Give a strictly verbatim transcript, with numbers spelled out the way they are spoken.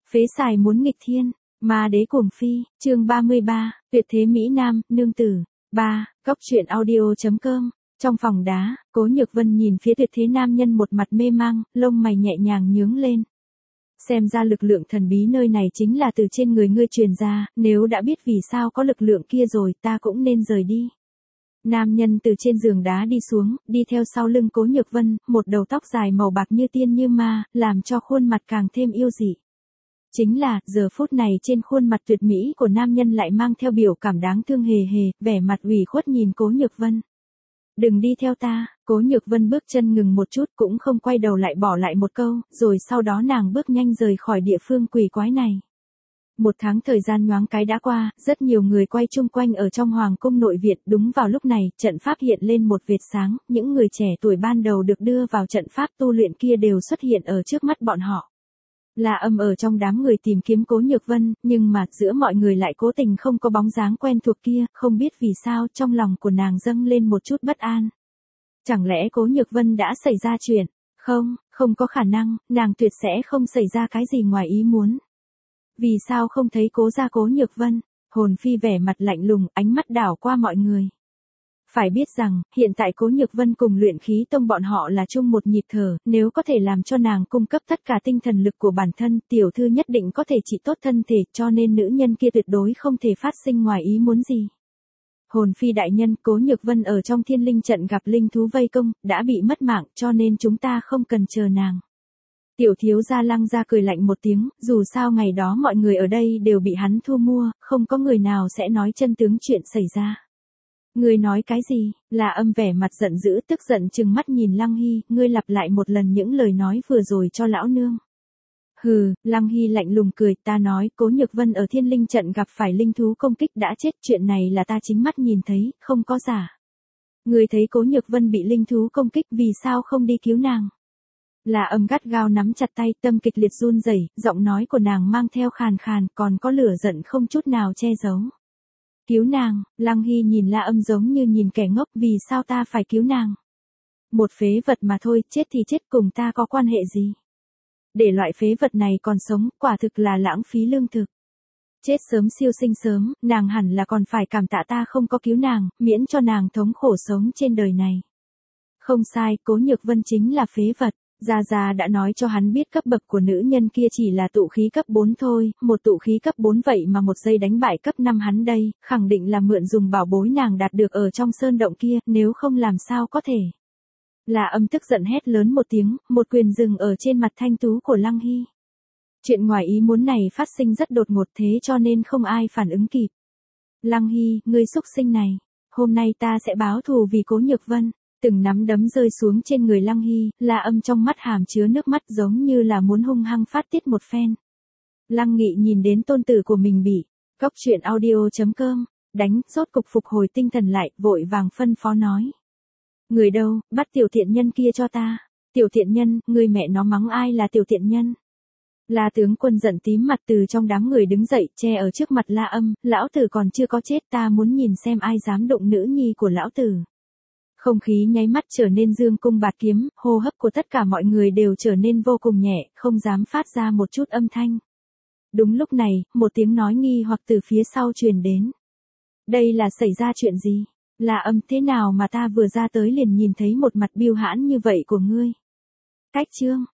Phế xài muốn nghịch thiên, ma đế cuồng phi, chương ba mươi ba, tuyệt thế Mỹ Nam, nương tử. ba. Góc truyện audio.com. Trong phòng đá, Cố Nhược Vân nhìn phía tuyệt thế nam nhân một mặt mê mang, lông mày nhẹ nhàng nhướng lên. Xem ra lực lượng thần bí nơi này chính là từ trên người ngươi truyền ra, nếu đã biết vì sao có lực lượng kia rồi ta cũng nên rời đi. Nam nhân từ trên giường đá đi xuống, đi theo sau lưng Cố Nhược Vân, một đầu tóc dài màu bạc như tiên như ma, làm cho khuôn mặt càng thêm yêu dị. Chính là, giờ phút này trên khuôn mặt tuyệt mỹ của nam nhân lại mang theo biểu cảm đáng thương hề hề, vẻ mặt ủy khuất nhìn Cố Nhược Vân. Đừng đi theo ta, Cố Nhược Vân bước chân ngừng một chút cũng không quay đầu lại bỏ lại một câu, rồi sau đó nàng bước nhanh rời khỏi địa phương quỷ quái này. Một tháng thời gian nhoáng cái đã qua, rất nhiều người quay chung quanh ở trong hoàng cung nội viện, đúng vào lúc này, trận pháp hiện lên một vệt sáng, những người trẻ tuổi ban đầu được đưa vào trận pháp tu luyện kia đều xuất hiện ở trước mắt bọn họ. La Âm ở trong đám người tìm kiếm Cố Nhược Vân, nhưng mà giữa mọi người lại cố tình không có bóng dáng quen thuộc kia, không biết vì sao trong lòng của nàng dâng lên một chút bất an. Chẳng lẽ Cố Nhược Vân đã xảy ra chuyện? Không, không có khả năng, nàng tuyệt sẽ không xảy ra cái gì ngoài ý muốn. Vì sao không thấy Cố gia Cố Nhược Vân? Hồn Phi vẻ mặt lạnh lùng, ánh mắt đảo qua mọi người. Phải biết rằng, hiện tại Cố Nhược Vân cùng Luyện Khí Tông bọn họ là chung một nhịp thở, nếu có thể làm cho nàng cung cấp tất cả tinh thần lực của bản thân, tiểu thư nhất định có thể trị tốt thân thể, cho nên nữ nhân kia tuyệt đối không thể phát sinh ngoài ý muốn gì. Hồn Phi đại nhân, Cố Nhược Vân ở trong Thiên Linh trận gặp linh thú vây công, đã bị mất mạng, cho nên chúng ta không cần chờ nàng. Tiểu thiếu gia Lăng gia cười lạnh một tiếng, dù sao ngày đó mọi người ở đây đều bị hắn thu mua, không có người nào sẽ nói chân tướng chuyện xảy ra. Ngươi nói cái gì? La Âm vẻ mặt giận dữ tức giận trừng mắt nhìn Lăng Hy, ngươi lặp lại một lần những lời nói vừa rồi cho lão nương. Hừ, Lăng Hy lạnh lùng cười, ta nói, Cố Nhược Vân ở Thiên Linh trận gặp phải linh thú công kích đã chết, chuyện này là ta chính mắt nhìn thấy, không có giả. Ngươi thấy Cố Nhược Vân bị linh thú công kích, vì sao không đi cứu nàng? La Âm gắt gao nắm chặt tay, tâm kịch liệt run rẩy, giọng nói của nàng mang theo khàn khàn, còn có lửa giận không chút nào che giấu. Cứu nàng, Lăng Hy nhìn La Âm giống như nhìn kẻ ngốc, vì sao ta phải cứu nàng? Một phế vật mà thôi, chết thì chết, cùng ta có quan hệ gì? Để loại phế vật này còn sống, quả thực là lãng phí lương thực. Chết sớm siêu sinh sớm, nàng hẳn là còn phải cảm tạ ta không có cứu nàng, miễn cho nàng thống khổ sống trên đời này. Không sai, Cố Nhược Vân chính là phế vật. Gia Gia đã nói cho hắn biết cấp bậc của nữ nhân kia chỉ là tụ khí cấp bốn thôi, một tụ khí cấp bốn vậy mà một giây đánh bại cấp năm hắn đây, khẳng định là mượn dùng bảo bối nàng đạt được ở trong sơn động kia, nếu không làm sao có thể. La Âm tức giận hét lớn một tiếng, một quyền dừng ở trên mặt thanh tú của Lăng Hy. Chuyện ngoài ý muốn này phát sinh rất đột ngột thế cho nên không ai phản ứng kịp. Lăng Hy, ngươi xúc sinh này, hôm nay ta sẽ báo thù vì Cố Nhược Vân. Từng nắm đấm rơi xuống trên người Lăng Hy, La Âm trong mắt hàm chứa nước mắt giống như là muốn hung hăng phát tiết một phen. Lăng Nghị nhìn đến tôn tử của mình bị, góc truyện audio.com, đánh, rốt cục phục hồi tinh thần lại, vội vàng phân phó nói. Người đâu, bắt tiểu thiện nhân kia cho ta. Tiểu thiện nhân, người mẹ nó mắng ai là tiểu thiện nhân. La tướng quân giận tím mặt từ trong đám người đứng dậy, che ở trước mặt La Âm, lão tử còn chưa có chết, ta muốn nhìn xem ai dám động nữ nhi của lão tử. Không khí nháy mắt trở nên dương cung bạt kiếm, hô hấp của tất cả mọi người đều trở nên vô cùng nhẹ, không dám phát ra một chút âm thanh. Đúng lúc này, một tiếng nói nghi hoặc từ phía sau truyền đến. Đây là xảy ra chuyện gì? La Âm, thế nào mà ta vừa ra tới liền nhìn thấy một mặt biêu hãn như vậy của ngươi? Cách chương,